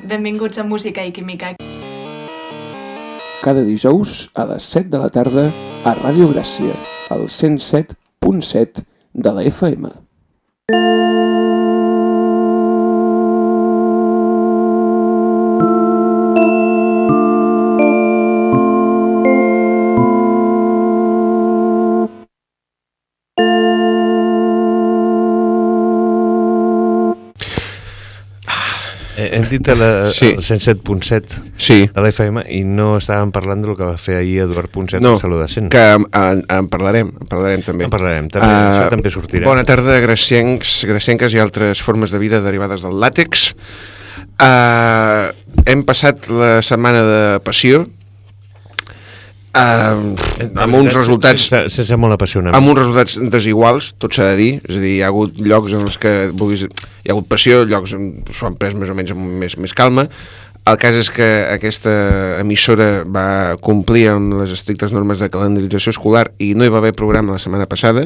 Benvinguts a Música i Química. Cada dijous a les 7 de la tarda a Ràdio Gràcia, al 107.7 de la FM. Hem dit el 107.7 de la FM i no estàvem parlant del que va fer ahir Eduard Ponset a Saludacent. Que en parlarem també. Això també sortirà. Bona tarda, gracienques i altres formes de vida derivades del làtex. Hem passat la setmana de passió amb uns resultats sense molt apassionament, amb uns resultats desiguals, tot s'ha de dir. És a dir, hi ha hagut llocs en els que hi ha hagut passió, llocs s'ho han pres més o menys amb més calma. El cas és que aquesta emissora va complir amb les estrictes normes de calendarització escolar i no hi va haver programa la setmana passada.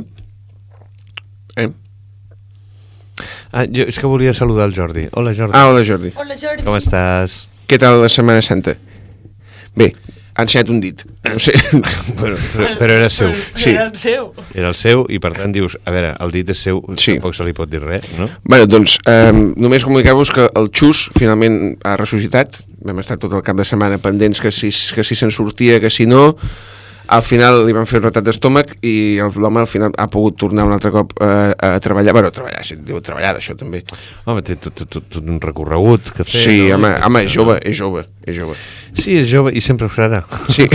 Jo és que volia saludar el Jordi. Hola, Jordi. Hola, Jordi. Hola, Jordi. Com estàs? Què tal la Setmana Santa? Bé, ha ensenyat un dit. No sé. Bueno, però era seu. Sí. Era el seu i per tant dius, a veure, el dit és seu, sí. Tampoc se li pot dir res, no? Bueno, doncs, només comunicar-vos que el Xus finalment ha ressuscitat. Vam estar tot el cap de setmana pendents que si se'n sortia, que si no. Al final li van fer un retat d'estómac i l'home al final ha pogut tornar un altre cop a treballar. Bueno, treballar d'això també. Home, té tot un recorregut que fer. Sí, no? home, és jove. Sí, és jove i sempre ho serà. Sí.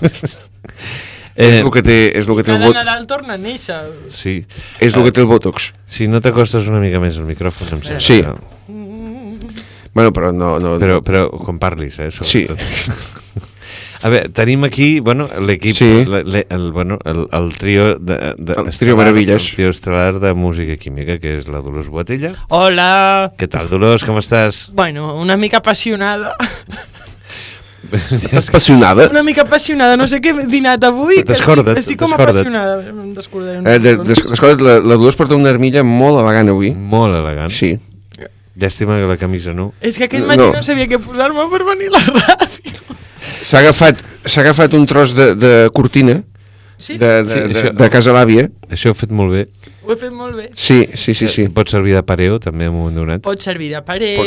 És el que té el Cada Nadal torna a néixer. Sí. És el que té el Botox. Si no t'acostes una mica més al micròfon, em sembla. Sí. Bueno, però no... Però quan parlis, sobretot. Sí. A veure, tenim aquí, l'equip, sí. el trio el trio Meravilles. El trio estel·lar de Música i Química, que és la Dolors Boatella. Hola! Què tal, Dolors, com estàs? Bueno, una mica apassionada. Estàs apassionada? Una mica apassionada, no sé què he dinat avui. Estic com apassionada. Descorda't, la Dolors porta una armilla molt elegant avui. Molt elegant? Sí. Llàstima que la camisa no. És que aquest matí no sabia què posar-me per venir a la ràdio. S'ha agafat un tros de cortina de casa l'àvia. Això ho he fet molt bé. Ho he fet molt bé. Sí. Pot servir de pareo també en un moment donat. Pot servir de pareo.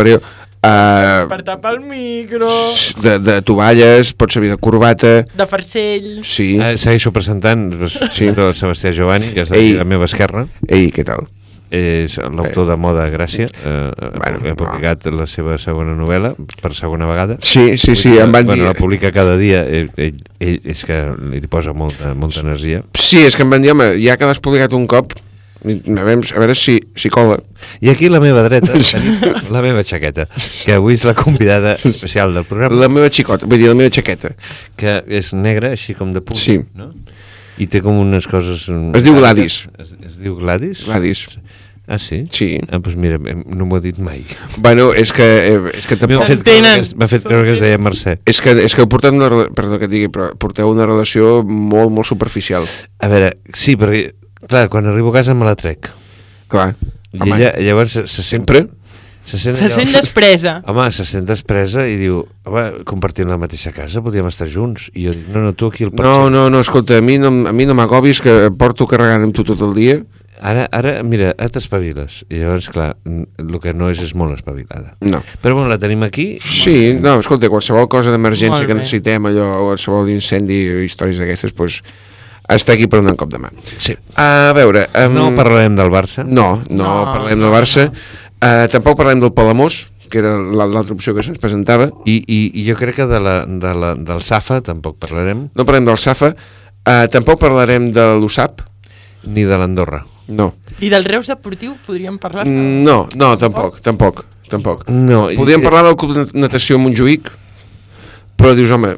Per tapar el micro. De tovalles, pot servir de corbata. De farcell. Sí. Segueixo presentant el Sebastià Giovanni, que és a la meva esquerra. Ei, què tal? És l'autor de Moda Gràcia. Ha publicat la seva segona novel·la per segona vegada. Sí, em van dir... La publica cada dia. Ell és que li posa molta energia. Sí, és que em van dir, home, ja que l'has publicat un cop, a veure si cola. I aquí a la meva dreta tenim la meva xaqueta, que avui és la convidada especial del programa. La meva xicota, vull dir, la meva xaqueta. Que és negra, així com de punt. Sí. No? I té com unes coses... Es diu Gladys. Es diu Gladys? Gladys. Ah, sí? Sí. Doncs mira, no m'ho ha dit mai. Bueno, és que tampoc... M'ha fet creure que es deia Mercè. És que porteu una... Perdó que et digui, però porteu una relació molt, molt superficial. A veure, sí, perquè, clar, quan arribo a casa me la trec. Clar. I ella, llavors, sempre... Se sent despresa. Home, se sent despresa i diu, home, compartim la mateixa casa, podríem estar junts. I jo dic, no, tu aquí el parxet. No, escolta, a mi no m'agobis, que porto carregant amb tu tot el dia. Ara, mira, t'espaviles. I llavors, clar, el que no és molt espavilada. No. Però bueno, la tenim aquí. Sí, no, escolta, qualsevol cosa d'emergència que necessitem, allò, qualsevol incendi o històries d'aquestes, doncs, està aquí per donar un cop de mà. Sí. A veure... No parlarem del Barça. No parlarem del Barça. Tampoc parlem del Palamós, que era l'altra opció que se'ns presentava. I jo crec que del Safa tampoc parlarem. No parlem del Safa. Tampoc parlarem de l'USAP. Ni de l'Andorra. No. I del Reus Deportiu podríem parlar? No, tampoc. No, podríem parlar del Club de Natació Montjuïc, però dius, home...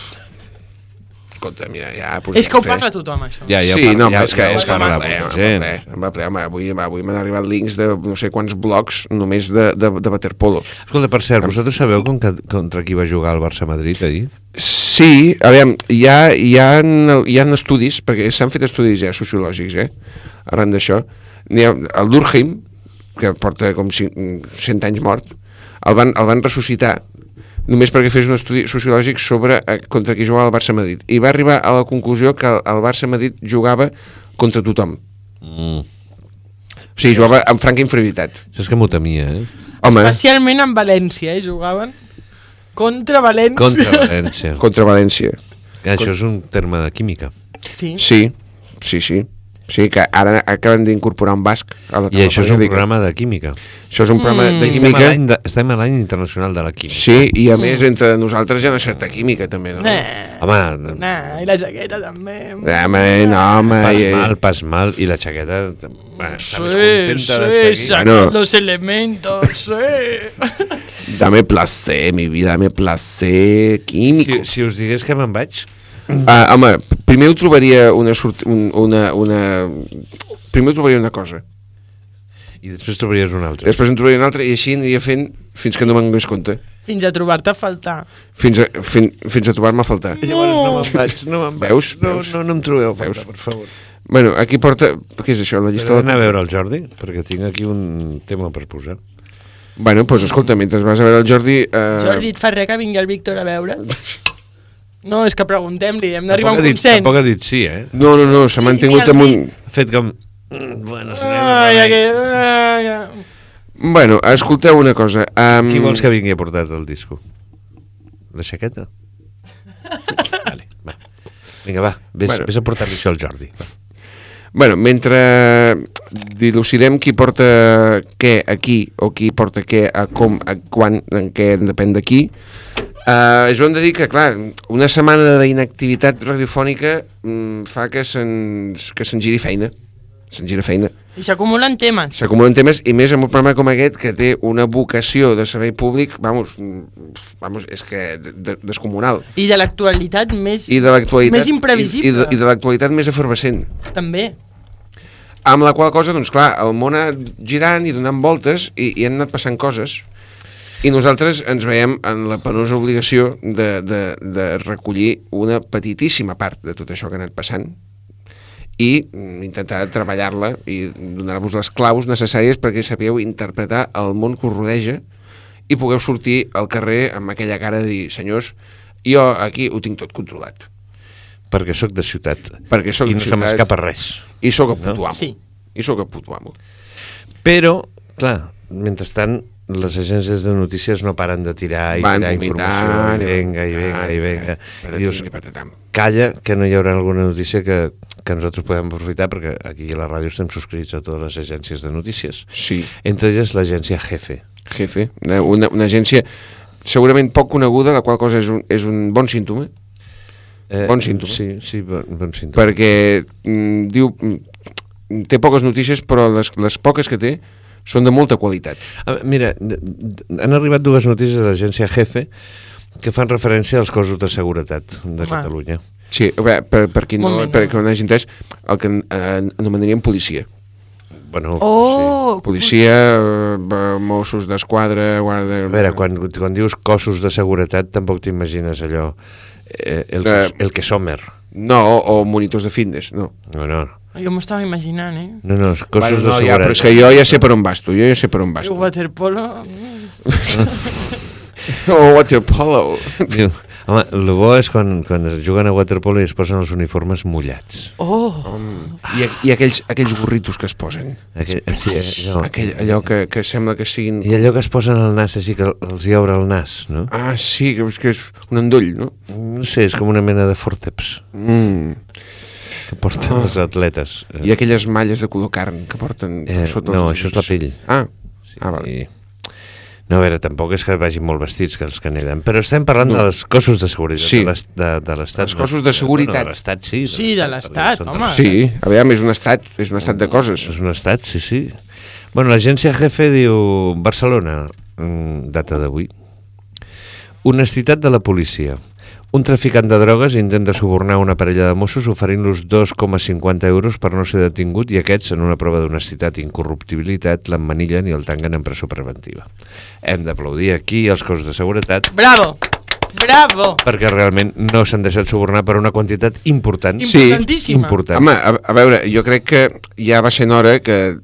Escolta, mira, ja... És que ho parla tothom, això. Sí, no, és que em va ple, home, avui m'han arribat links de no sé quants blogs només de waterpolo. Escolta, per cert, vosaltres sabeu contra qui va jugar el Barça-Madrid ahir? Sí, aviam, hi ha estudis, perquè s'han fet estudis ja sociològics, arran d'això. El Durkheim, que porta com 100 anys mort, el van ressuscitar només perquè fes un estudi sociològic sobre contra qui jugava el Barça-Madrid. I va arribar a la conclusió que el Barça-Madrid jugava contra tothom. O sigui, jugava amb franca inferioritat. Saps que m'ho temia, Home. Especialment amb València, jugaven contra València. Contra València. Això és un terme de química. Sí. Sí, que ara acaben d'incorporar un basc a la taula. I això és un programa de química. Això és un programa de química. Estem a l'any internacional de la química. Sí, i a més entre nosaltres hi ha una certa química també, no? Home, i la jaqueta també. Pas mal, i la jaqueta sacan los elementos, Dame placer, mi vida, dame placer químico. Si us digués que me'n vaig... Home, primer ho trobaria primer ho trobaria una cosa. I després trobaries una altra. Després en trobaria una altra i així aniria fent fins que no me'n donés compte. Fins a trobar-te a faltar. Fins a trobar-me a faltar. Llavors no me'n vaig. Veus? No em trobeu a faltar, per favor. Bueno, aquí porta... Què és això? La llista anar a veure el Jordi, perquè tinc aquí un tema per posar. Bueno, doncs escolta, mentre vas a veure el Jordi... Jordi, et fa res que vingui el Víctor a veure? No, és que preguntem-li, hem d'arribar a un consens. Tampoc ha dit sí, No, s'ha mantingut amb un... Ha fet com... Bueno, Bueno, escolteu una cosa. Qui vols que vingui a portar el disco? La jaqueta? Vale, va. Vinga, va, vés a portar-li això al Jordi. Bueno, mentre dilucidem qui porta què aquí o qui porta què a com, a quan, en què depèn de qui, jo hem de dir que, clar, una setmana d'inactivitat radiofònica fa que se'n giri feina. I s'acumulen temes. I més amb un programa com aquest que té una vocació de servei públic, vamos, és que descomunal. I de l'actualitat més I imprevisible. de l'actualitat més efervescent. També. Amb la qual cosa, doncs clar, el món ha anat girant i donant voltes i han anat passant coses. I nosaltres ens veiem en la penosa obligació de recollir una petitíssima part de tot això que ha anat passant i intentar treballar-la i donar-vos les claus necessàries perquè sapigueu interpretar el món que us rodeja i pugueu sortir al carrer amb aquella cara de dir, senyors, jo aquí ho tinc tot controlat. Perquè sóc de ciutat. I no se m'escapa res. I sóc a puto amo. Sí. Però, clar, mentrestant, les agències de notícies no paren de tirar informació. Venga. I dius, calla, que no hi haurà alguna notícia que nosaltres podem aprofitar, perquè aquí a la ràdio estem subscrits a totes les agències de notícies. Sí. Entre elles l'agència Jefe. Una agència segurament poc coneguda, la qual cosa és un bon símptoma. Bon símptoma. Sí, bon símptoma. Perquè diu, té poques notícies, però les poques que té són de molta qualitat. Mira, han arribat dues notícies de l'agència Jefe que fan referència als cossos de seguretat de Catalunya. Sí, per qui no hagi entès, el que anomenaríem policia. Bueno, sí. Policia, Mossos d'Esquadra, guarda... A veure, quan dius cossos de seguretat tampoc t'imagines allò, el que Sommer. No, o monitors de fitness, no. No. Jo m'ho estava imaginant, No, cossos de seguretat. Però és que jo ja sé per on vas tu, El waterpolo... Waterpolo. Home, el bo és quan es juguen a waterpolo i es posen els uniformes mullats. I aquells gorritos que es posen. Allò que sembla que siguin... I allò que es posen al nas així, que els hi obre el nas, no? Ah, sí, que és un endoll, no? No sé, és com una mena de fòrceps. Que porten els atletes. I aquelles malles de color carn que porten sota els... No, això és la pell. Vale. No, a veure, tampoc és que vagin molt vestits que els que anellen, però estem parlant dels cossos de seguretat de l'Estat. Els cossos de seguretat. De l'Estat, sí. Sí, de l'Estat, home. Sí, a veure, és un estat de coses. És un estat, sí. Bueno, l'agència Jefe diu Barcelona, data d'avui. Honestitat de la policia. Un traficant de drogues intenta subornar una parella de Mossos oferint-los 2,50 euros per no ser detingut i aquests, en una prova d'honestitat i incorruptibilitat, l'emmanillen i el tanguen en presó preventiva. Hem d'aplaudir aquí els cossos de seguretat. Bravo! Perquè realment no s'han deixat subornar per una quantitat important. Importantíssima. Important. Home, a veure, jo crec que ja va sent hora que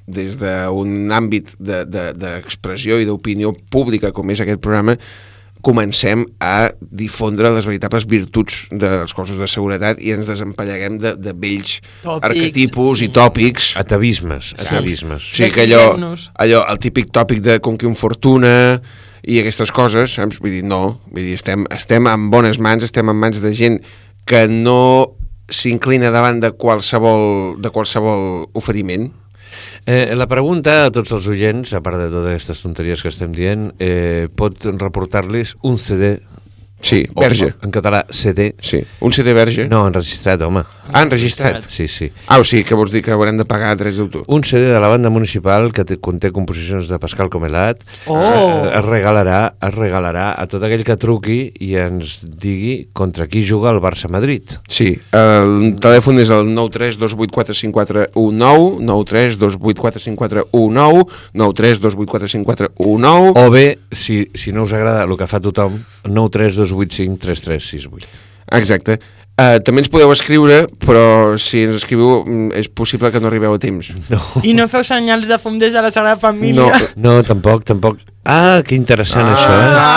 d'un àmbit d'expressió i d'opinió pública com és aquest programa, comencem a difondre les veritables virtuts dels cossos de seguretat i ens desempalleguem de vells arquetipus i tòpics. Atavismes. O sigui que allò, el típic tòpic de con qui un fortuna i aquestes coses, saps? Vull dir, no, estem en bones mans, estem en mans de gent que no s'inclina davant de qualsevol oferiment. La pregunta a tots els oients, a part de totes aquestes tonteries que estem dient, pot reportar-los un CD. Sí, verge. En català, CD. Sí, un CD verge. No, enregistrat, home. Ah, enregistrat? Sí. O sigui, que vols dir que haurem de pagar drets d'autor. Un CD de la banda municipal que conté composicions de Pascal Comelat. Es regalarà a tot aquell que truqui i ens digui contra qui juga el Barça-Madrid. Sí, el telèfon és el 932845419, 932845419, 932845419. O bé, si no us agrada el que fa tothom, 932853368. Exacte. També ens podeu escriure, però si ens escriviu és possible que no arribeu a temps. No. I no feu senyals de fum des de la Sagrada Família. No, tampoc. Ah, que interessant això,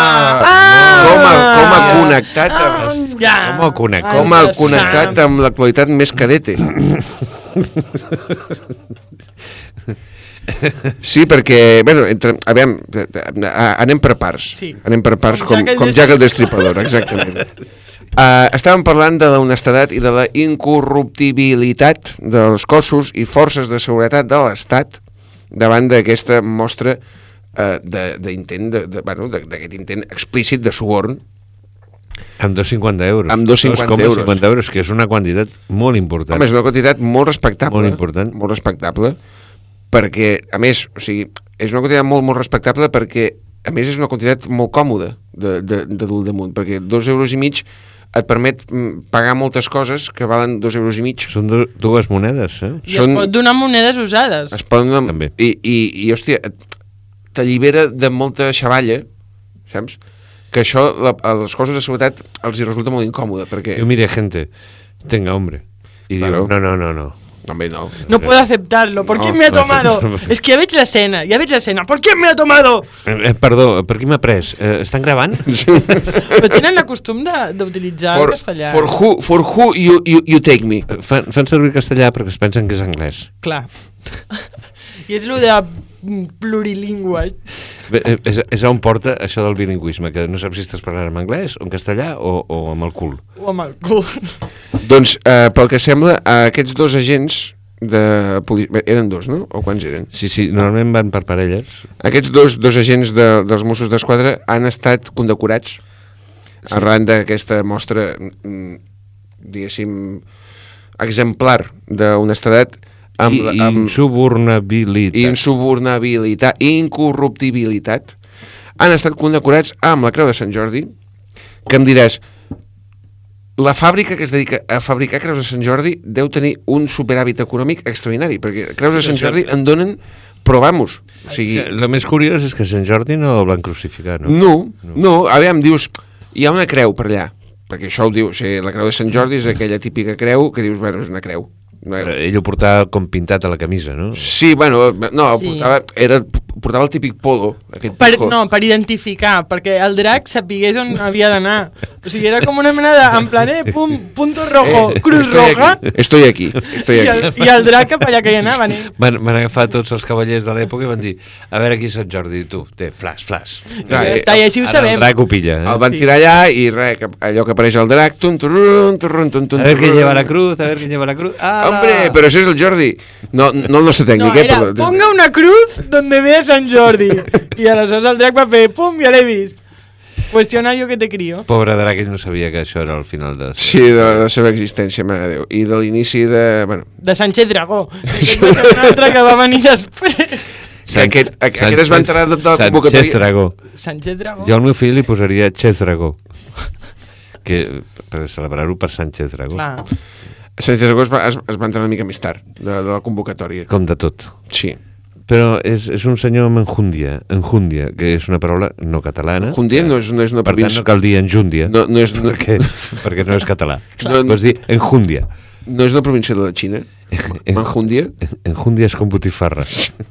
Com ha connectat com ha connectat amb l'actualitat més cadete. Sí, perquè, bueno, anem per parts. Sí. Anem per parts, com Jack el Destripador, exactament. Estàvem parlant de l'honestedat i de la incorruptibilitat dels cossos i forces de seguretat de l'Estat davant d'aquesta mostra d'intent, d'aquest intent explícit de suborn. Amb 250 euros. Amb 250 euros. 2,50 euros, que és una quantitat molt important. Home, és una quantitat molt respectable. Molt important. Molt respectable, perquè, a més, o sigui, és una quantitat molt, molt respectable perquè, a més, és una quantitat molt còmoda de dur damunt, perquè 2,5 euros et permet pagar moltes coses que valen 2,5 euros. Són dues monedes, eh? I es pot donar monedes usades. Es poden donar... També. I hòstia, t'allibera de molta xavalla, saps? Que això, als cossos de seguretat, els hi resulta molt incòmode, perquè... Yo mire, gente, tenga, hombre. Y Claro. digo, no. També no. No puedo aceptarlo. ¿Por quién me ha tomado? Es que ya veig l'escena. ¿Por quién me ha tomado? Perdó, per qui m'ha pres? Estan gravant? Però tenen el costum d'utilitzar el castellà. For who you take me. Fan servir castellà perquè es pensen que és anglès. Clar. I és el de plurilingüe. És on porta això del bilingüisme, que no saps si estàs parlant en anglès, o en castellà, o amb el cul. O amb el cul. Doncs, pel que sembla, aquests dos agents de policia... Eren dos, no? O quants eren? Sí, normalment van per parelles. Aquests dos agents dels Mossos d'Esquadra han estat condecorats arran d'aquesta mostra, diguéssim, exemplar d'honestedat amb incorruptibilitat. Han estat condecorats amb la Creu de Sant Jordi, que em diràs, la fàbrica que es dedica a fabricar creus de Sant Jordi deu tenir un superàvit econòmic extraordinari, perquè creus de Sant Jordi en donen, però vamos, o sigui... El més curiós és que Sant Jordi no el van crucificar, no? No, aviam, dius, hi ha una creu per allà, perquè això ho diu, o sigui, la Creu de Sant Jordi és aquella típica creu que dius, bueno, és una creu. Ell ho portava com pintat a la camisa, no? Sí, bueno, no, sí. Portava el típic polo. Per identificar, perquè el drac sapigués on havia d'anar. O sigui, era com una mena de, en plan, punto rojo, cruz roja. Estoy aquí. I el drac cap allà que hi anava. Van agafar tots els cavallers de l'època i van dir, a veure aquí és Sant Jordi, tu, té, flash. Ja està, i així ho sabem. El drac ho pilla. El van tirar allà i res, allò que apareix el drac, a veure qui lleva la cruz, Hombre, pero ese es el Jordi. No el nostre tècnic. No, era, ponga una cruz donde vea Sant Jordi. I aleshores el drac va fer, pum, ja l'he vist. Cuestionario que te crio. Pobre drac, ell no sabia que això era el final de... Sí, de la seva existència, mare de Déu. I de l'inici de... Bueno. De Sánchez Dragó. Aquest va ser un altre que va venir després. Aquest es va entrar de la convocatòria. Sánchez Dragó. Jo al meu fill li posaria Chez Dragó. Que, per celebrar-ho per Sánchez Dragó. Clar. Sánchez Dragó es va entrar una mica més tard de la convocatòria. Com de tot. Sí. Però és un senyor amb enjúndia, que és una paraula no catalana. Enjúndia no és una província. Per tant, no cal dir enjúndia, perquè no és català. Pots dir enjúndia. No és una província de la Xina? Manjúndia? Enjúndia és com botifarra.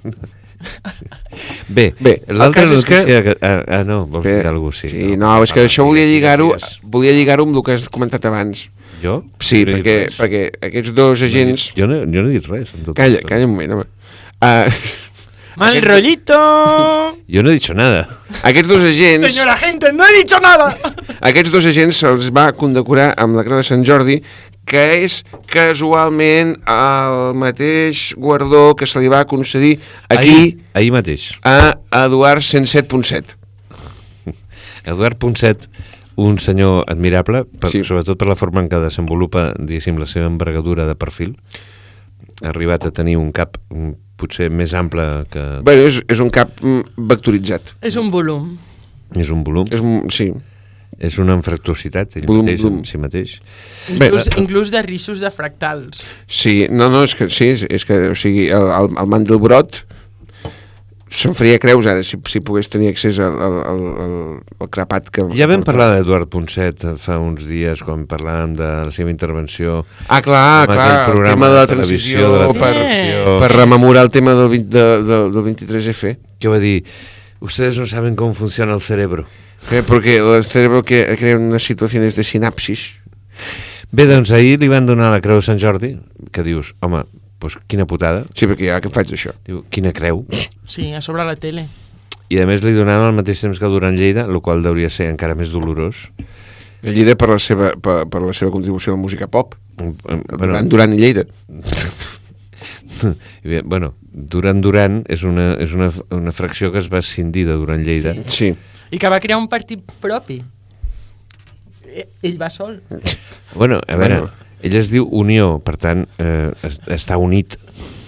Bé, el l'altra cas és notícia... no, vols dir alguna cosa? Sí, no, és que això volia lligar-ho amb el que has comentat abans. Jo? Sí, perquè aquests dos agents... Jo no he dit res. Calla un moment, home. Mal rollito! Jo no he dicho nada. Aquests dos agents... Senyora gente, no he dicho nada! Aquests dos agents se'ls va condecorar amb la Creu de Sant Jordi, que és casualment el mateix guardó que se li va concedir aquí ahir mateix a Eduard 107.7. Eduard Ponset, un senyor admirable, Sí. sobretot per la forma en què desenvolupa, diguéssim, la seva envergadura de perfil. Ha arribat a tenir un cap potser més ample que... Bueno, és un cap vectoritzat. És un volum. És un volum. Sí. És una anfractuositat, ell Volum, mateix, volum. en si mateix. Inclús de rissos de fractals. Sí, no, és que sí, és que, o sigui, el Mandelbrot se'n faria creus ara si pogués tenir accés al crepat que... Ja vam parlar d'Eduard Ponset fa uns dies quan parlàvem de la seva intervenció. Clar, el tema de la transició, per rememorar el tema del 23F. Que va dir, ustedes no saben cómo funciona el cerebro. Porque el cerebro crea unas situaciones de sinapsis. Bé, doncs ahir li van donar la Creu de Sant Jordi, que dius, home, doncs quina putada. Sí, perquè ja que faig això. Diu, quina creu. Sí, a sobre la tele. I a més li donaven al mateix temps que Duran Lleida, el qual hauria ser encara més dolorós. Lleida per la seva contribució a la música pop. Duran i Lleida. Bueno, Duran és una fracció que es va escindir de Duran Lleida. Sí. I que va crear un partit propi. Ell va sol. Bueno, a veure, ell es diu Unió, per tant, està unit.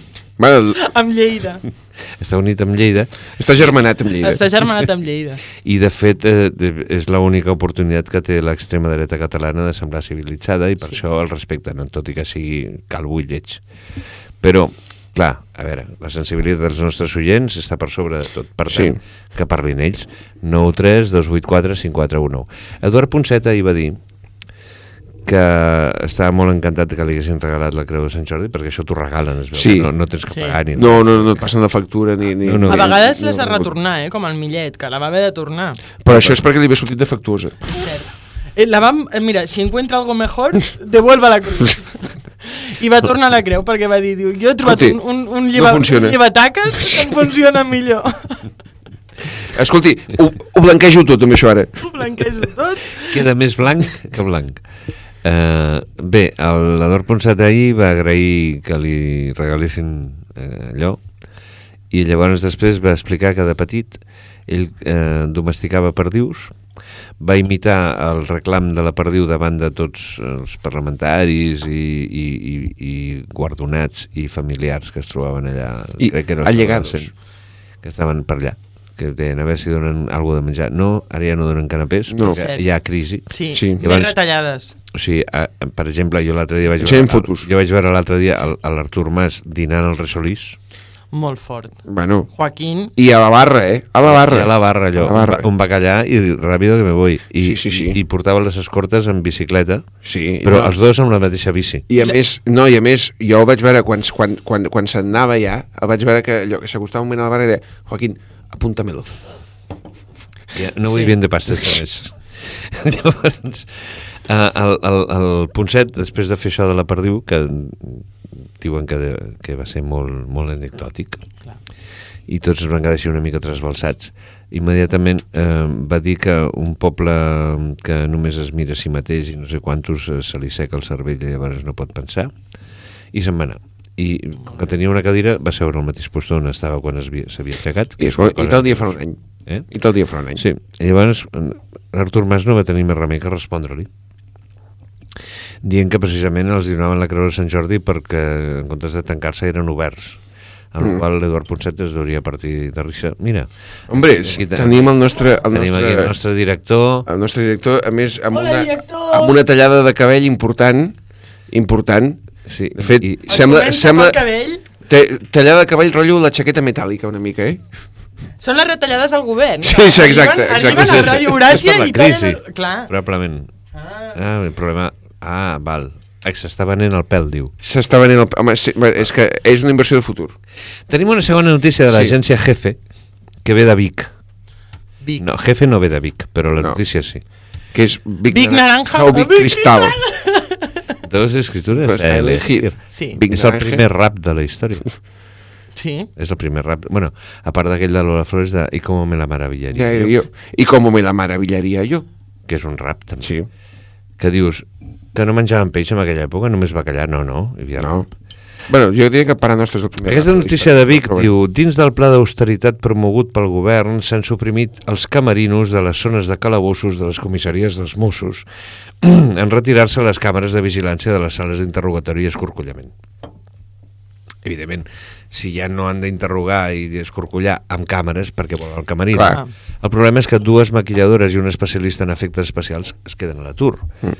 Amb Lleida. Està unit amb Lleida. Està germanat amb Lleida. Està germanat amb Lleida. I, de fet, és l'única oportunitat que té l'extrema dreta catalana de semblar civilitzada i per això el respecten, tot i que sigui calvo i lleig. Però, clar, a veure, la sensibilitat dels nostres oients està per sobre de tot. Per tant, que parlin ells. 9 3 2 8 4 5 4 1 9. Eduard Ponset ahir va dir que estava molt encantat que li haguessin regalat la Creu de Sant Jordi, perquè això t'ho regalen, es veu. Sí. No tens que pagar ni... No et passen la factura ni... No. A vegades l'has de retornar, com el Millet, que la va haver de tornar. Però això és perquè li ve sortit defectuosa. És cert. Mira, si encuentra algo mejor, devuelva la cruz. I va tornar la creu perquè va dir, jo he trobat un llevataques que em funciona millor. Escolti, ho blanquejo tot amb això ara. Ho blanquejo tot. Queda més blanc que blanc. Bé, l'Eduard Ponset ahir va agrair que li regalessin allò i llavors després va explicar que de petit ell domesticava perdius, va imitar el reclam de la perdiu davant de tots els parlamentaris i guardonats i familiars que es trobaven allà. I crec que no allegados. Que estaven per allà, que deien a veure si donen alguna de menjar. No, ara ja no donen canapés, no. perquè hi ha crisi. Sí, llavors, més retallades. O sigui, per exemple, jo l'altre dia vaig veure l'altre dia l'Artur Mas dinant al Resolís. Molt fort. Bueno. Joaquín. I a la barra, A la barra. I a la barra, allò. Un bacallà i ràpido que me voy. Sí. I portava les escortes en bicicleta. Sí. Però els dos amb la mateixa bici. I a més, jo ho vaig veure quan se'n anava ja, vaig veure que allò que s'acostava un moment a la barra i deia, Joaquín, apúntamelo. Ja, no vull bien de pastes, més. Llavors, el Ponset, després de fer això de la perdiu, que diuen que va ser molt, molt anecdòtic, i tots es van quedar així una mica trasbalsats, immediatament va dir que un poble que només es mira a si mateix i no sé quantos se li seca el cervell i llavors no pot pensar, i se'n va anar. I com que tenia una cadira va seure al mateix lloc on estava quan s'havia aixecat. I tal dia farà un any. I tal dia farà un any. Sí, i llavors l'Artur Mas no va tenir més remei que respondre-li, dient que precisament els donaven la Creu de Sant Jordi perquè en comptes de tancar-se eren oberts, amb el qual l'Eduard Ponset es hauria partir de risa. Mira, hombre, tenim el nostre director, el nostre director, a més amb una tallada de cabell important. Sí, de fet, sembla tallada de cabell rotllo la jaqueta metàl·lica una mica, Són les retallades del govern. Sí, exacte. Arriben a Ràdio Gràcia i tallen... Probablement. El problema... val. S'està venent el pèl, diu. S'està venent el pèl. Home, sí, és que és una inversió de futur. Tenim una segona notícia de l'agència Jefe, que ve de Vic. No, Jefe no ve de Vic, però la notícia sí. Que és Vic Naranja o Vic Cristal. Dos escritures pues elegir. Sí. És el primer rap de la història. Sí. És el primer rap. Bueno, a part d'aquell de Lola Flores de I como me la maravillaria yo. I com me la maravillaria jo. Que és un rap, també. Sí. Que dius que no menjaven peix en aquella època, només bacallà. No. No. Bueno, jo diria que per a nostre és el primer. Aquesta notícia de Vic diu: dins del pla d'austeritat promogut pel govern s'han suprimit els camerinos de les zones de calabossos de les comissaries dels Mossos en retirar-se les càmeres de vigilància de les sales d'interrogatori i escorcollament. Evidentment, si ja no han d'interrogar i escorcollar amb càmeres perquè volen el camerino. Clar. El problema és que 2 maquilladores i un especialista en efectes especials es queden a l'atur.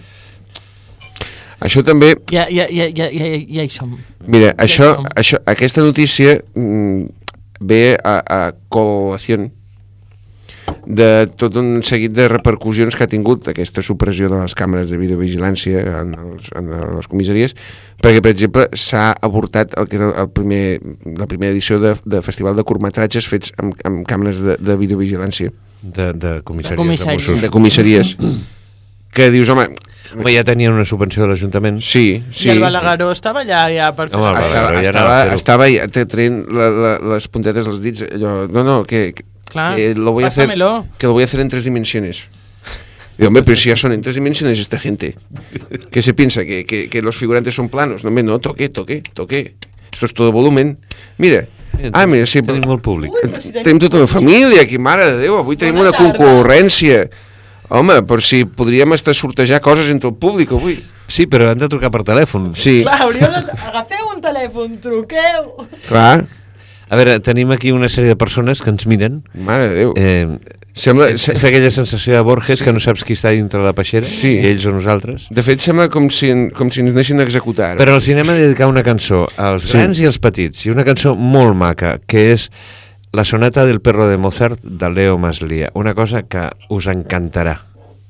Això també... Ja hi som. Mira, aquesta notícia ve a col·lació de tot un seguit de repercussions que ha tingut aquesta supressió de les càmeres de videovigilància en les comissaries, perquè, per exemple, s'ha avortat el que era la primera edició de festival de curtmetratges fets amb càmeres de videovigilància. De comissaries, de Mossos. De comissaries. Que dius, home, ja tenien una subvenció de l'Ajuntament. Sí. I el Balagueró estava allà ja per fer... Estava traient les puntetes dels dits. Allò, Claro, que lo voy a hacer en 3 dimensiones. Digo, hombre, pero si ya son en 3 dimensiones esta gente. ¿Qué se piensa? ¿Que los figurantes son planos? No, toque. Esto es todo volumen. Mira. Mira, sí. Tenim molt públic. Tenim tota la família aquí, mare de Déu. Avui tenim una concurrència. Home, per si podríem estar sortejar coses entre el públic avui. Sí, però han de trucar per telèfon. Sí. Clar, agafeu un telèfon, truqueu. Clar. A veure, tenim aquí una sèrie de persones que ens miren. Mare de Déu. És aquella sensació de Borges, que no saps qui està dintre la peixera, sí. I ells o nosaltres. De fet, sembla com si ens deixin executar. Però al cinema dedicar una cançó als grans i als petits, i una cançó molt maca, que és la sonata del perro de Mozart de Leo Maslia, una cosa que us encantarà.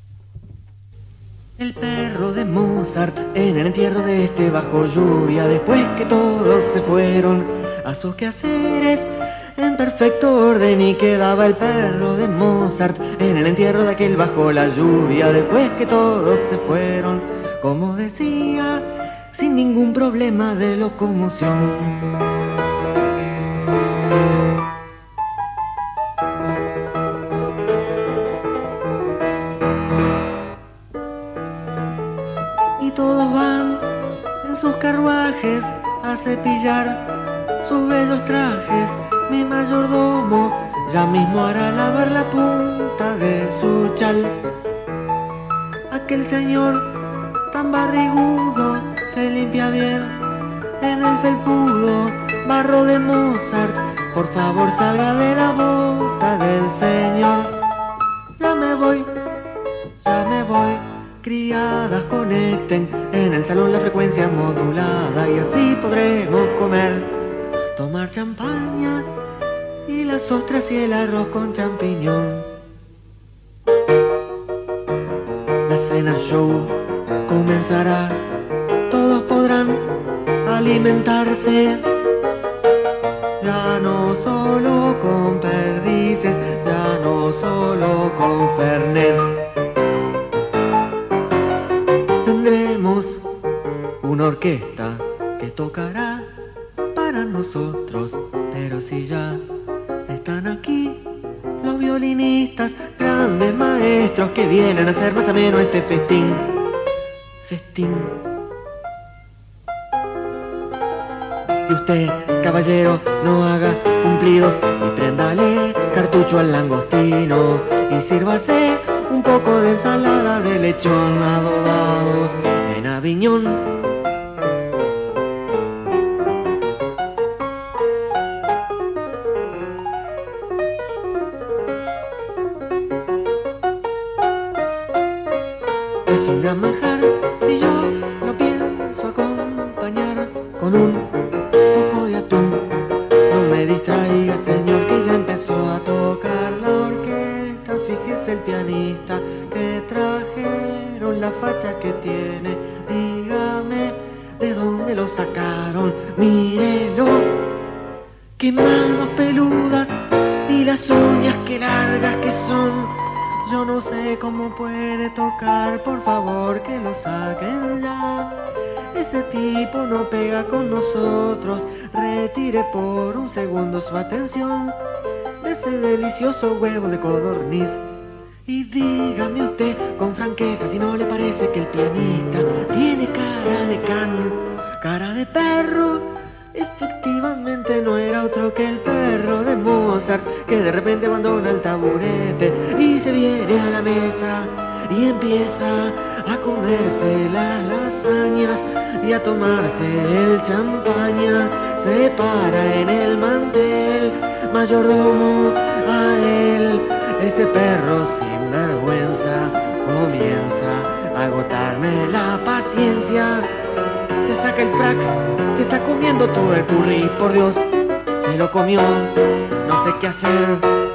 El perro de Mozart en el entierro de este bajo lluvia, después que todos se fueron a sus quehaceres en perfecto orden, y quedaba el perro de Mozart en el entierro de aquel bajo la lluvia, después que todos se fueron, como decía, sin ningún problema de locomoción. Y todos van en sus carruajes a cepillar sus bellos trajes. Mi mayordomo ya mismo hará lavar la punta de su chal. Aquel señor tan barrigudo se limpia bien en el felpudo barro de Mozart. Por favor, salga de la bota del señor. Ya me voy, criadas conecten en el salón la frecuencia modulada, y así podremos comer, tomar champaña y las ostras y el arroz con champiñón. La cena show comenzará, todos podrán alimentarse, ya no solo con perdices, ya no solo con fernet. Tendremos una orquesta que tocará para nosotros, pero si ya están aquí los violinistas, grandes maestros que vienen a hacer más ameno este festín. Y usted, caballero, no haga cumplidos y préndale cartucho al langostino y sírvase un poco de ensalada de lechón adobado en Aviñón. Es un gran manjar y yo lo pienso acompañar con un poco de atún. No me distraiga, señor, que ya empezó a tocar la orquesta. Fíjese el pianista que trajeron, la facha que tiene. Dígame me lo sacaron, mírelo. Qué manos peludas y las uñas qué largas que son. Yo no sé cómo puede tocar, por favor que lo saquen ya. Ese tipo no pega con nosotros, retire por un segundo su atención de ese delicioso huevo de codorniz. Y dígame usted con franqueza si no le parece que el pianista tiene cara de can, cara de perro. Efectivamente no era otro que el perro de Mozart, que de repente abandona el taburete y se viene a la mesa y empieza a comerse las lasañas y a tomarse el champaña. Se para en el mantel, mayordomo a él. Ese perro sin vergüenza comienza a agotarme la paciencia. Se saca el frac, se está comiendo todo el curry, por Dios, se lo comió, no sé qué hacer.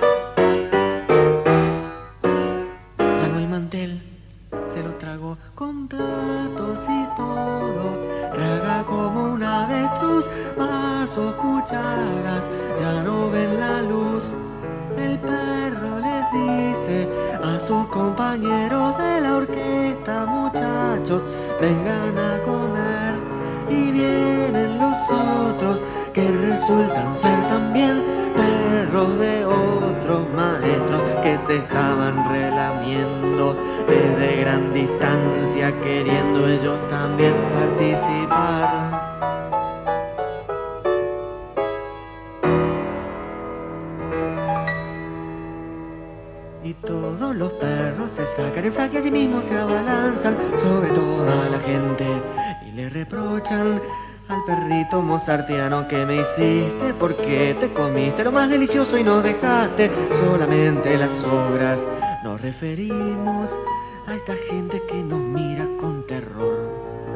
Ya no hay mantel, se lo tragó con platos y todo. Traga como un avestruz, vasos, cucharas, ya no ven la luz. El perro les dice a sus compañeros de la orquesta: muchachos, vengan a comer. Y vienen los otros que resultan ser también perros de otros maestros que se estaban relamiendo desde gran distancia, queriendo ellos también participar. Y todos los perros se sacan el frac y allí mismo se abalanzan sobre toda la gente y le reprochan al perrito mozartiano: ¿qué me hiciste? ¿Por qué te comiste lo más delicioso y no dejaste solamente las sobras? Nos referimos a esta gente que nos mira con terror.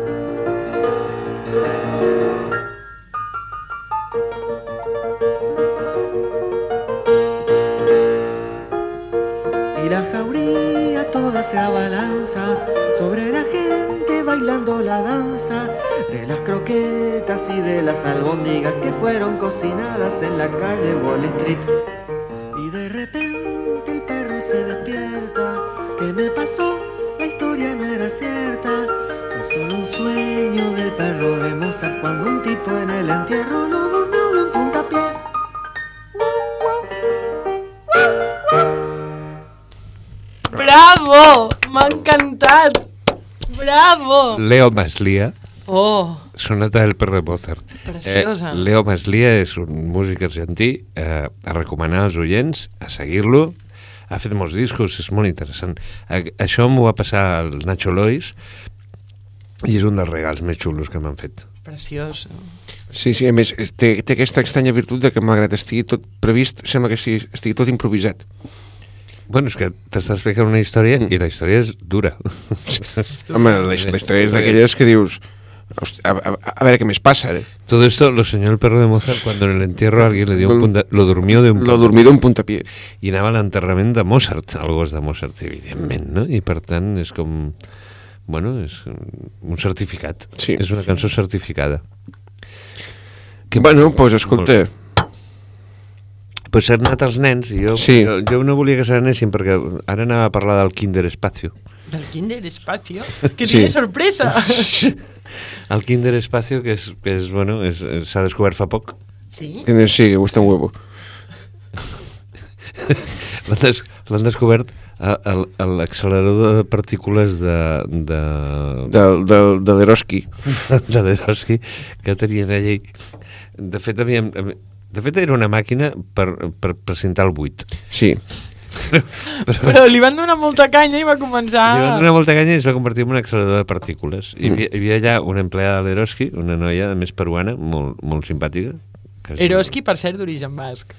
Y la jauría toda se abalanza sobre la gente bailando la danza de las croquetas y de las albóndigas que fueron cocinadas en la calle Wall Street. Y de repente el perro se despierta: ¿qué me pasó? La historia no era cierta. Fue solo un sueño del perro de Mozart cuando un tipo en el entierro lo durmió de un puntapié. Bravo! M'ha encantat! Bravo! Leo Maslia. Oh! Sonata del perro de Mozart. Preciosa. Leo Maslia és un músic argentí, a recomanar als oients, a seguir-lo. Ha fet molts discos, és molt interessant. Això m'ho va passar al Nacho Lois i és un dels regals més xulos que m'han fet. Preciós. Sí, a més, té aquesta estranya virtut de que malgrat estigui tot previst, sembla que estigui tot improvisat. Bueno, és que t'estàs explicant una història i la història és dura. Home, la història és d'aquelles que dius: a ver qué me pasa. Todo esto lo soñó el perro de Mozart cuando en el entierro alguien le dio lo durmió de un puntapié. I anava a l'enterrament de Mozart, el gos de Mozart, evidentment, no? I per tant és com... Bueno, és un certificat. Sí. És una cançó certificada. Bueno, doncs escolta... Pues s'han anat els nens i jo no volia que se n'anessin perquè ara anava a parlar del Kinder Espacio. ¿Del Kinder Espacio? ¡Que tiene sorpresa! El Kinder Espacio, que és bueno, s'ha descobert fa poc. Sí? Sí, que gusta un huevo. L'han descobert a l'accelerador de partícules de l'Eroski. De l'Eroski, que tenien allà. De fet, era una màquina per presentar el buit. Sí. Però li van donar molta canya i va començar... Li van donar molta canya i es va convertir en un accelerador de partícules. Hi havia allà una empleada de l'Eroski, una noia, a més peruana, molt simpàtica. Eroski, per cert, d'origen basc.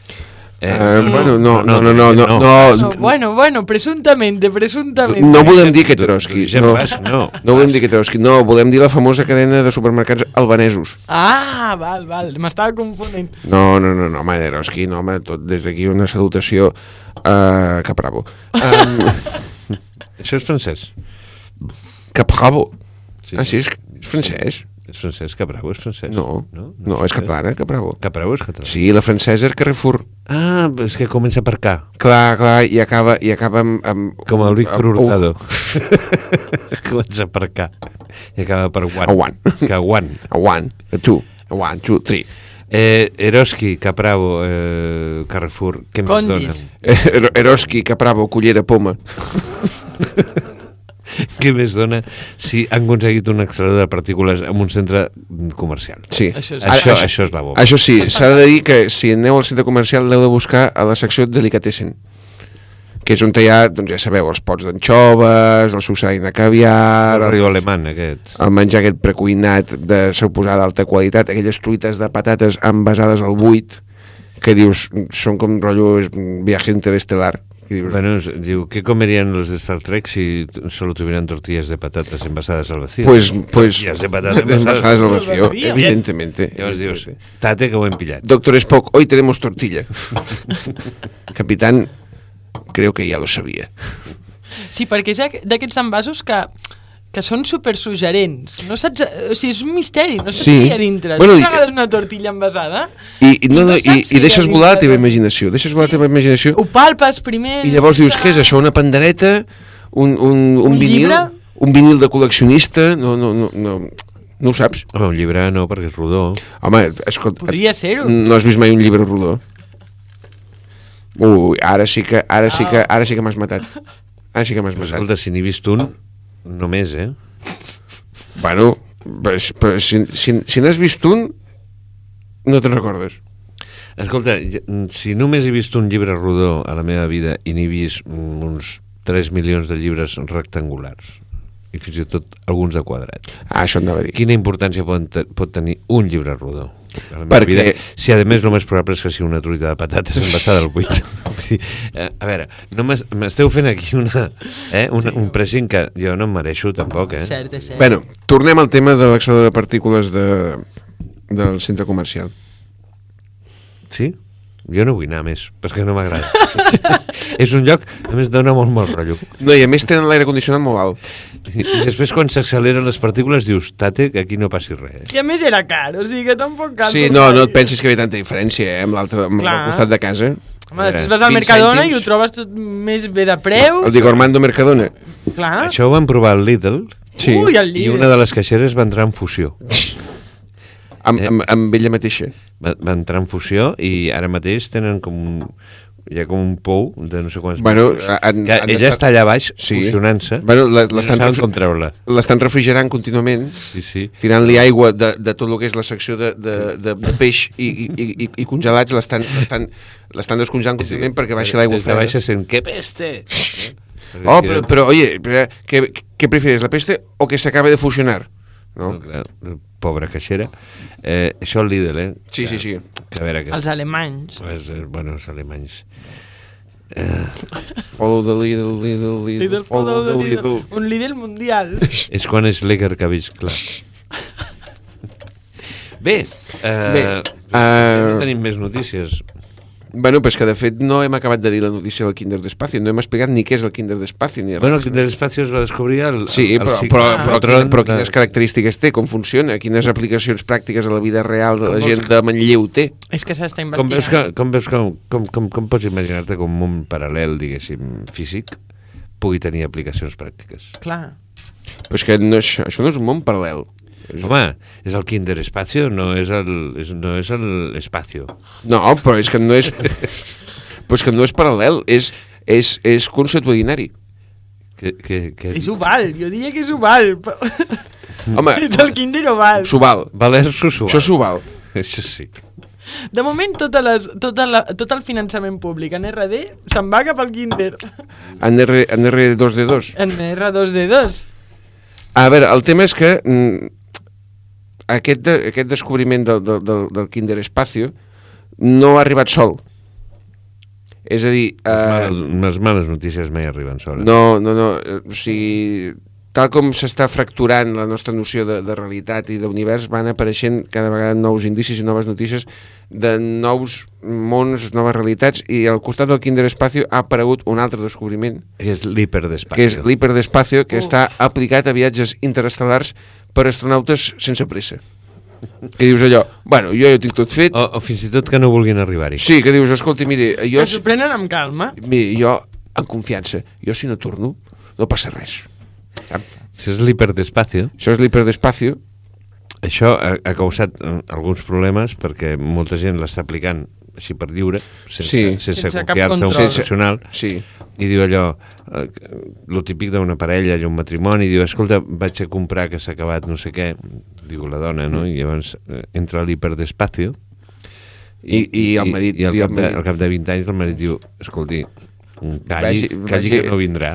Bueno, presuntamente. No volem dir que Eroski. No volem dir que Eroski. No, volem dir la famosa cadena de supermercats albanesos. Ah, val. M'estava confonent. No, home, Eroski, no, home, tot des d'aquí una salutació a Capravo. Això és francès. Capravo. Sí. Ah, sí, és francès. És francès, Capravo és francès? No, és catalana, Capravo. Capravo és catalana. Sí, la francesa és Carrefour. Ah, és que comença per K. Clar, i acaba amb... Com el Víctor Hurtado. Comença per K. I acaba per One. A One. Que One. A One, a Two, a One, Two, Three. Eroski, Capravo, Carrefour, què més Condis. donen? Eroski, Capravo, Cullera, Poma. Què més dona si han aconseguit un accelerador de partícules en un centre comercial? Sí. Això Això és la bomba. Això sí, s'ha de dir que si aneu al centre comercial l'heu de buscar a la secció Delicatessen, que és on hi ha, doncs ja sabeu, els pots d'anxoves, el sucedany de caviar, El riu alemany, aquest. el menjar aquest precuinat de suposada alta qualitat, aquelles truites de patates envasades al buit, que dius, són com rotllo viaje interestel·lar. Bueno, diu, ¿qué comerían los de Star Trek si solo tuvieran tortillas de patatas envasadas al vacío? Pues tortillas de patatas envasadas al vacío, vacío. evidentemente. Llavors dius, tate que ho hem pillat. Doctor Spock, hoy tenemos tortilla. Capitán, creo que ya lo sabía. Sí, perquè és d'aquests envasos que són super suggerents. No saps, o sigui, és un misteri, no saps Sí. què hi ha dintre. Bueno, Si regales una tortilla envasada I no saps què hi ha deixes volar la teva dintre. imaginació. Deixes volar la teva imaginació ho palpes primer... i llavors dius, què és això? Una pandereta? Un vinil? llibre? Un vinil de col·leccionista? No ho saps? Home, un llibre no, perquè és rodó. Home, escolta, Podria ser-ho. no has vist mai un llibre rodó? Ui, ara sí que m'has matat. Ara sí que m'has matat. Escolta, si n'he vist un, només, Bueno, però si n'has vist un, no te'n recordes. Escolta, si només he vist un llibre rodó a la meva vida i n'he vist uns 3 milions de llibres rectangulars, i fins i tot alguns de quadrat, Això anava a dir. quina importància pot tenir un llibre rodó a la meva Perquè- vida? Si a més el més probable és que sigui una truita de patates envasada al buit. A veure, no m'esteu fent aquí un pressing que jo no em mereixo tampoc, Cert, és cert. Bueno, tornem al tema de l'accelerador de partícules del centre comercial. Sí? Jo no vull anar més, perquè no m'agrada. És un lloc, a més, dona molt mal rotllo. No, i a més tenen l'aire condicionat molt alt. I després, quan s'acceleren les partícules, dius, tate, que aquí no passi res. I a més era car, o sigui que tampoc cal... Sí, no et pensis que hi ha tanta diferència, amb l'altre, amb Clar. el costat de casa. Home, després vas al 20 Mercadona cèntims. i ho trobes tot més bé de preu. El dic Armando Mercadona. Clar. Això ho van provar al Lidl, Sí. Ui, el i Lidl. una de les caixeres va entrar en fusió. Amb ella mateixa. Va entrar en fusió i ara mateix tenen hi ha com un pou de no sé quants Bueno, metres, que ella està allà baix fusionant-se, Bueno, i no saben com treure-la. l'estan refrigerant contínuament, Sí. tirant-li aigua de tot el que és la secció de peix i congelats, l'estan descongelant contínuament perquè baixi l'aigua Des de baix se sent, que peste! Oh, però oye, ¿qué prefieres, la peste o que se acabe de fusionar? No? No, clar, pobra caixera. Això al Lidl, Sí. Que a veure, Els alemanys. Bueno, els alemanys. Follow the Lidl, follow the Lidl. Un Lidl mundial. És quan és l'Eger que ha vist, clar. Bé, no tenim més notícies. Bueno, pues que de fet no hem acabat de dir la notícia del Kinder d'Espacio, no hem explicat ni què és el Kinder d'Espacio ni res. Bueno, el Kinder Espacio es va descobrir Sí, però quines característiques té, com funciona, quines aplicacions pràctiques a la vida real de la gent de Manlleu té. És que s'està Com investigant. com pots imaginar-te com un món paral·lel, diguéssim, físic, pugui tenir aplicacions pràctiques? Clar. Però és que això no és un món paral·lel. Home, és el Kinder Espacio, no és l'Espacio. No, però és que no és... però és que no és paral·lel, és consuetudinari. És oval, jo diria que és oval. Home, És el Kinder oval. s'oval. Valer Susual. Això és oval. Això sí. De moment, tot el finançament públic en RD se'n va cap al Kinder. En R2D2. En R2D2. A veure, el tema és que aquest descobriment del Kinder Espacio no ha arribat sol. És a dir... Les males notícies mai arriben soles. No, o sigui... tal com s'està fracturant la nostra noció de realitat i d'univers, van apareixent cada vegada nous indicis i noves notícies de nous mons, noves realitats, i al costat del Kinder Espacio ha aparegut un altre descobriment, que és l'hiperdespacio. Que és l'hiperdespacio, que està aplicat a viatges interestel·lars per astronautes sense pressa. Que dius allò, bueno, jo ja ho tinc tot fet. O fins i tot que no vulguin arribar-hi. Sí, que dius, escolta, mire, jo... Que s'ho prenen amb calma. Mire, jo, amb confiança, jo si no torno, no passa res. Això és l'hiperdespacio. Això és l'hiperdespacio. Això ha causat alguns problemes perquè molta gent l'està aplicant així per lliure, sense confiar-se un professional, i diu allò, lo típic d'una parella i un matrimoni, diu, escolta, vaig a comprar que s'ha acabat no sé què, diu la dona, no? I llavors entra a l'hiperdespacio i el marit, al cap de 20 anys el marit diu, escolti, calli que no vindrà.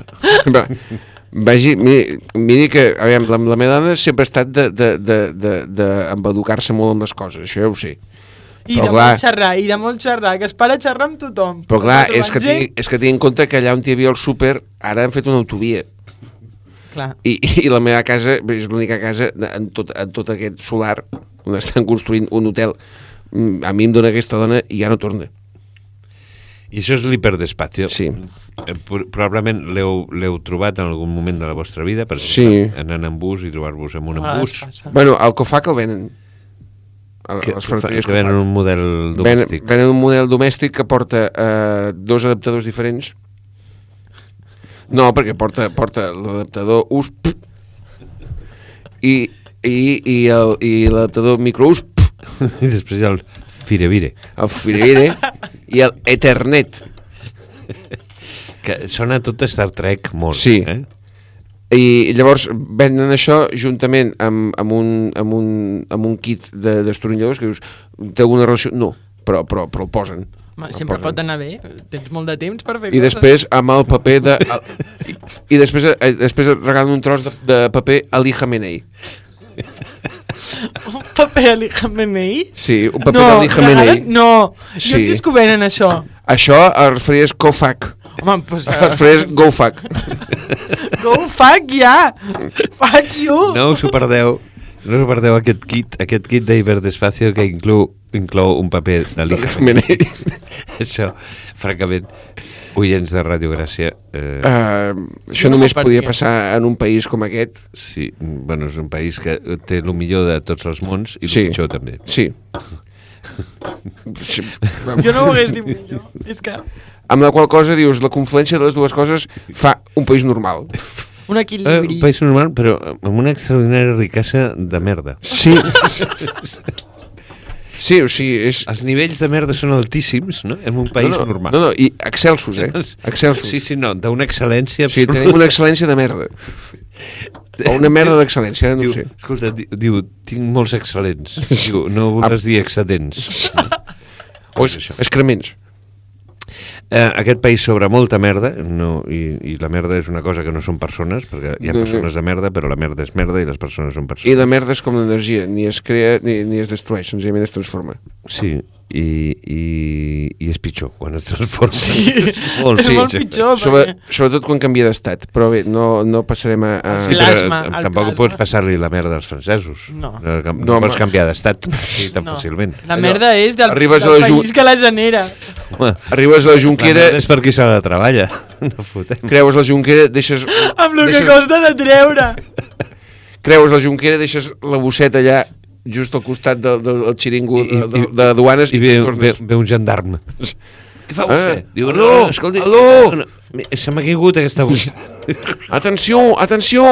Miri que, aviam, la meva dona sempre ha estat d'embeducar-se molt amb les coses, això ja ho sé. I de molt xerrar, que es para a xerrar amb tothom. Però clar, és que tinc en compte que allà on hi havia el súper, ara han fet una autovia. Clar. I la meva casa és l'única casa en tot aquest solar on estan construint un hotel. A mi em dona aquesta dona i ja no torna. I això és l'hiperdespacio. Sí. Probablement l'heu trobat en algun moment de la vostra vida, per exemple, anant en bus i trobar-vos en un embús. Bueno, al COFAC el venen. Que venen un model domèstic. Venen un model domèstic que porta 2 adaptadors diferents. No, perquè porta l'adaptador USB i l'adaptador micro USB. I després el Firevire. El Firevire i el Ethernet. Que sona tot Star Trek molt. Sí. I llavors venen això juntament amb un kit de destornilladors que dius, té alguna relació? No, però el posen. Sempre pot anar bé, tens molt de temps per fer coses. I després amb el paper de... I després regalen un tros de paper Ali Khamenei. Un paper Ali Khamenei? Sí, un paper d'Ali Khamenei. No, jo et descoberen això. Això es referies COFAC. Home, pues... Es referies GoFac. GoFac, ja! Fuck you! No us ho perdeu. No us ho perdeu aquest kit d'hiperdespacio que inclou un paper d'Ali Khamenei. Això, francament, oients de Ràdio Gràcia... això només podia passar en un país com aquest. Sí, bueno, és un país que té el millor de tots els mons i el pitjor també. Sí. Jo no ho hagués dit millor. És que... Amb la qual cosa dius, la confluència de les dues coses fa un país normal. Un equilibri. Un país normal, però amb una extraordinària riquesa de merda. Sí. Sí, o sigui... Els nivells de merda són altíssims, no? En un país normal. No, i excelsos, Excelsos. Sí, no, d'una excel·lència... Sí, tenim una excel·lència de merda. O una merda d'excel·lència, no ho sé. Escolta, diu, tinc molts excel·lents. Diu, no voldràs dir excedents. O excrements. Aquest país sobra molta merda i la merda és una cosa que no són persones, perquè hi ha persones de merda, però la merda és merda i les persones són persones. I la merda és com l'energia, ni es crea ni es destrueix, senzillament es transforma. Sí, i és pitjor quan es transforma. Sí, és molt pitjor. Sobretot quan canvia d'estat, però bé, no passarem a... Tampoc pots passar-li la merda als francesos. No pots canviar d'estat tan fàcilment. La merda és del país que la genera. Arribes a la Junquera... La merda és per qui s'ha de treballar. No fotem. Creus la Junquera, deixes... Amb el que costa de treure. Creus la Junquera, deixes la bosseta allà just al costat del xiringo de duanes i ve un gendarme. Què fa vostè? Diu, no, escolti, se m'ha caigut aquesta bossa. Atenció!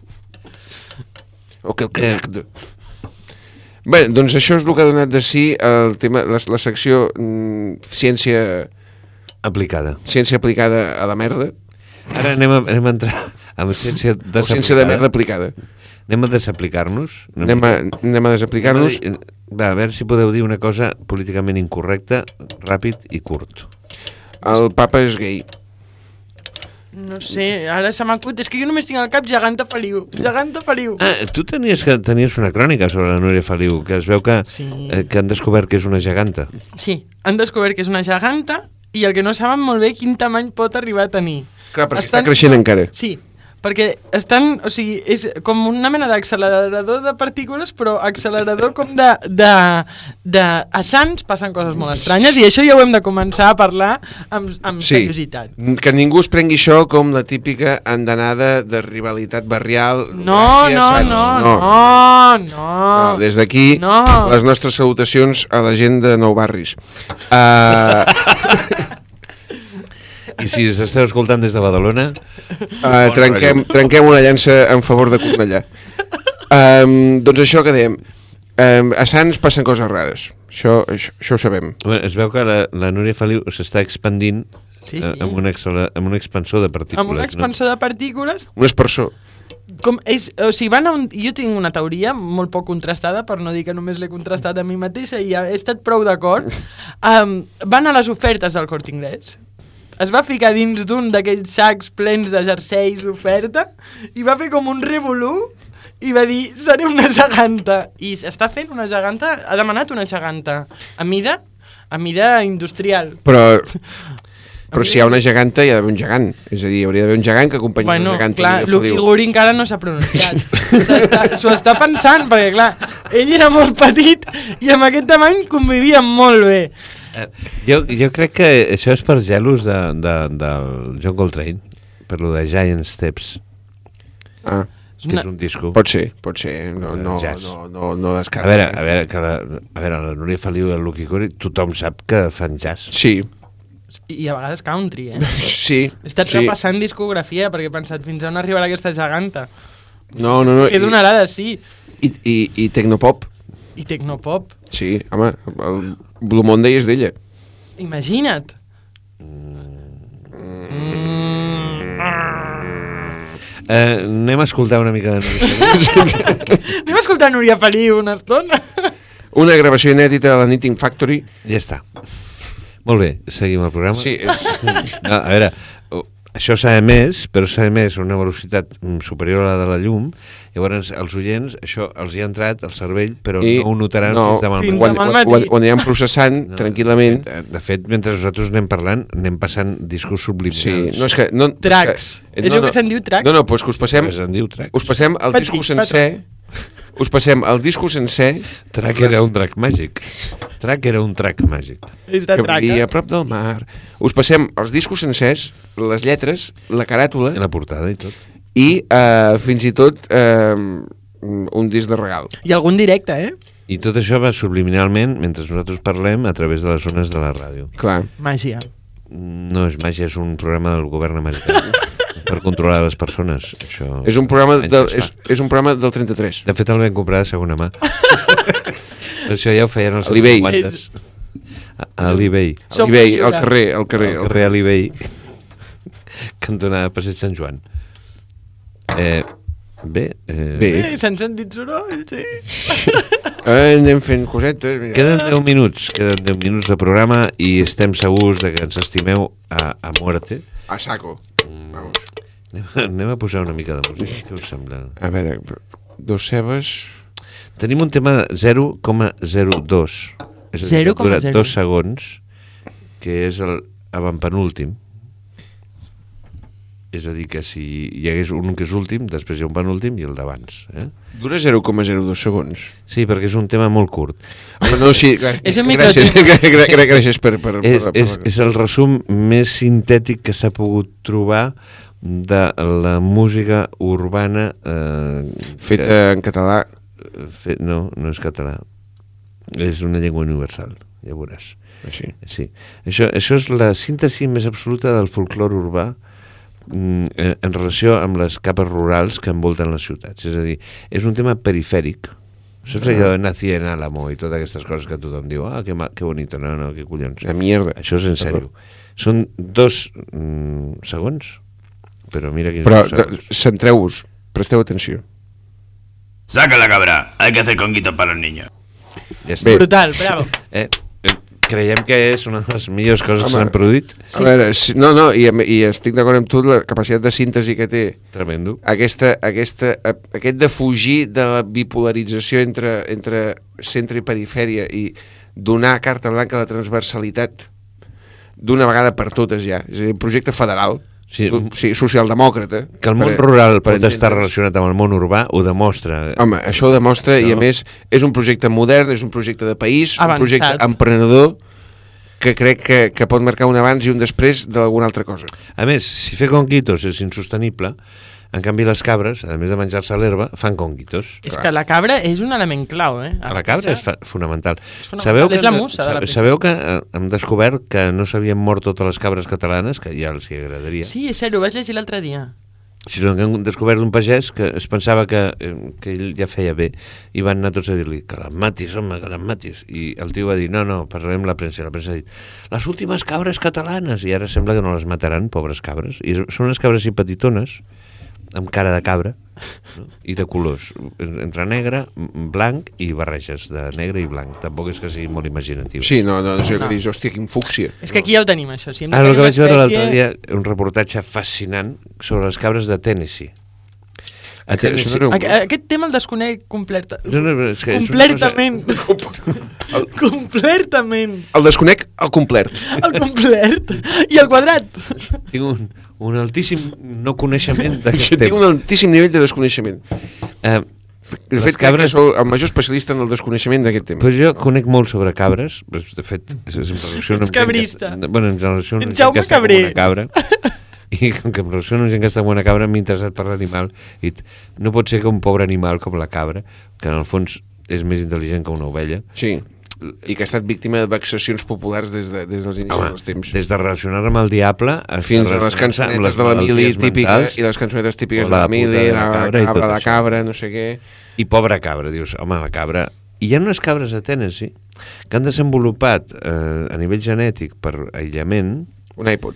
O que el connecte. Bé, doncs això és el que ha donat de si el tema, la secció ciència aplicada. Ciència aplicada a la merda. Ara anem a entrar amb ciència desaplicada. O ciència de merda aplicada. Anem a desaplicar-nos. Anem a desaplicar-nos. Va, a veure si podeu dir una cosa políticament incorrecta, ràpid i curt. El papa és gay. No sé, ara se m'acut. És que jo només tinc al cap Geganta Feliu. Tu tenies una crònica sobre la Núria Feliu, que es veu que han descobert que és una geganta. Sí, han descobert que és una geganta i el que no saben molt bé quin tamany pot arribar a tenir. Clar, perquè està creixent encara. Sí, perquè estan, o sigui, és com una mena d'accelerador de partícules, però accelerador com de a Sants passen coses molt estranyes, i això ja ho hem de començar a parlar amb seriositat. Que ningú es prengui això com la típica andanada de rivalitat barrial. No. Des d'aquí, les nostres salutacions a la gent de Nou Barris. I si s'esteu escoltant des de Badalona... trenquem una llança en favor de Cornellà. Doncs això que dèiem, a Sants passen coses rares, això ho sabem. Bueno, es veu que la Núria Feliu s'està expandint amb un expansor de partícules. Amb un expansor de partícules... Un espersor. O sigui, jo tinc una teoria molt poc contrastada, per no dir que només l'he contrastat a mi mateixa i he estat prou d'acord. Van a les ofertes del Corte Inglés, es va ficar dins d'un d'aquells sacs plens de jerseis d'oferta i va fer com un revolú i va dir, seré una geganta. I està fent una geganta, ha demanat una geganta a mida industrial. Però si hi ha una geganta hi ha d'haver un gegant. És a dir, hauria d'haver un gegant que acompanyi una geganta. Clar, Lucky Guri encara no s'ha pronunciat. S'ho està pensant, perquè clar, ell era molt petit i amb aquest tamany convivia molt bé. Jo crec que això és per gelos del John Coltrane, per lo de Giant Steps. Que és un disco. Pot ser. No descarta. A veure, la Núria Feliu i el Lucky Guri, tothom sap que fan jazz. Sí. I a vegades country, Sí. He estat repassant discografia perquè he pensat fins on arribarà aquesta geganta. No. Que donarà de sí. I tecnopop. I tecnopop. Sí, home, el Blue Monday és d'ella. Imagina't. Anem a escoltar una mica de Núria Feliu. Anem a escoltar Núria Feliu una estona. Una gravació inèdita de la Knitting Factory. Ja està. Molt bé, seguim el programa. Sí. No, a veure, això s'ha emès, però s'ha emès a una velocitat superior a la de la llum. Llavors, els oients, això els hi ha entrat al cervell, però no ho notaran fins demà al matí. Quan anirem processant, tranquil·lament... De fet, mentre nosaltres anem parlant, anem passant discos subliminals. Sí, no és que... Tracks. És el que se'n diu track? No, doncs que us passem... Us passem el disco sencer... Us passem el disco sencer... Track era un track màgic. Track era un track màgic. És de track, a prop del mar. Us passem els discos sencers, les lletres, la caràtula... I la portada i tot. I fins i tot un disc de regal. I algun directe, I tot això va subliminalment mentre nosaltres parlem a través de les zones de la ràdio. Clar. Màgia. No és màgia, és un programa del govern americà per controlar les persones. Això és un programa del 33. De fet el vam comprar de segona mà. Això ja ho feien els eBay. A l'eBay. Al carrer. Al carrer a l'eBay. Cantonada Passeig Sant Joan. Bé, s'han sentit soroll, sí. Anem fent cosetes. Mira. Queden 10 minuts de programa i estem segurs de que ens estimeu a muerte. A saco. Anem a posar una mica de música, què us sembla? A veure, dos cebes... Tenim un tema 0,02. És a dir, que dura 2 segons, que és l'avantpenúltim. És a dir, que si hi hagués un que és últim, després hi ha un penúltim i el d'abans. Dura 0,02 segons. Sí, perquè és un tema molt curt. No, sí, gràcies per... És el resum més sintètic que s'ha pogut trobar de la música urbana... Feta en català. No és català. És una llengua universal, ja veuràs. Així. Sí. Això és la síntesi més absoluta del folclore urbà en relació amb les capes rurals que envolten les ciutats. És a dir, és un tema perifèric. Saps allò de Nací en Álamo i totes aquestes coses que tothom diu, que bonito, no, que collons. La mierda. Això és en sèrio. Són 2 segons, però mira quins segons. Centreu-vos, presteu atenció. Saca la cabra, hay que hacer conguitos para los niños. Ja està. Brutal, bravo. Creiem que és una de les millors coses que s'han produït. Sí. A veure, i estic d'acord amb tu, la capacitat de síntesi que té. Tremendo. Aquest de fugir de la bipolarització entre centre i perifèria i donar carta blanca a la transversalitat d'una vegada per totes ja. És a dir, projecte federal. Sí, Sí, socialdemòcrata. que el món rural pot estar relacionat amb el món urbà ho demostra. Home, això ho demostra i a més és un projecte modern, és un projecte de país, Avançat. un projecte emprenedor que crec que pot marcar un abans i un després d'alguna altra cosa. A més, si fer conquitos és insostenible, en canvi les cabres, a més de menjar-se l'herba, fan conquitos. És que la cabra és un element clau, eh? La cabra és fonamental. fonamental, és la musa de la peça. Sabeu que hem descobert que no s'havien mort totes les cabres catalanes, que ja els hi agradaria. Sí, és cert, ho vaig llegir l'altre dia. Sinó que hem descobert un pagès que es pensava que ell ja feia bé i van anar tots a dir-li que les matis, home, que les matis. I el tio va dir, no, parlarem amb la premsa. La premsa ha dit, les últimes cabres catalanes. I ara sembla que no les mataran, pobres cabres. I són unes cabres i petitones, amb cara de cabra, no? I de colors, entre negre, blanc i barreges de negre i blanc. Tampoc és que sigui molt imaginatiu. Sí, no és allò que dius, hòstia, quin fúcsia. És que aquí ja ho tenim, això. Si hem de Ara el tenir que vaig una veure espècie- l'altre dia, un reportatge fascinant sobre les cabres de Tennessee. A Això no era un- Aquest tema el desconec completament. No, és que és una Completament. Completament. El desconec, el complert. El complet. I el quadrat. Tinc un altíssim no coneixement d'aquest Tinc tema. un altíssim nivell de desconeixement. De De fet, crec que sou el major especialista en el desconeixement d'aquest tema. Pues jo conec molt sobre cabres, de fet, és en relació amb Ets cabrista. gent que, bueno, en relació amb Ets gent Jaume que està com Cabrer. una cabra, i com que en relació amb gent que està com una cabra m'ha interessat per l'animal, i no pot ser que un pobre animal com la cabra, que en el fons és més intel·ligent que una ovella, Sí, i que ha estat víctima de vexacions populars des dels inicis dels temps. des de relacionar amb el diable Fins a les cançonetes de l'Emili típica i les cançonetes típiques de l'Emili, la cabra de cabra, no sé què. I pobra cabra, dius, home, la cabra... I hi ha unes cabres a Tennessee que han desenvolupat a nivell genètic per aïllament Un iPod.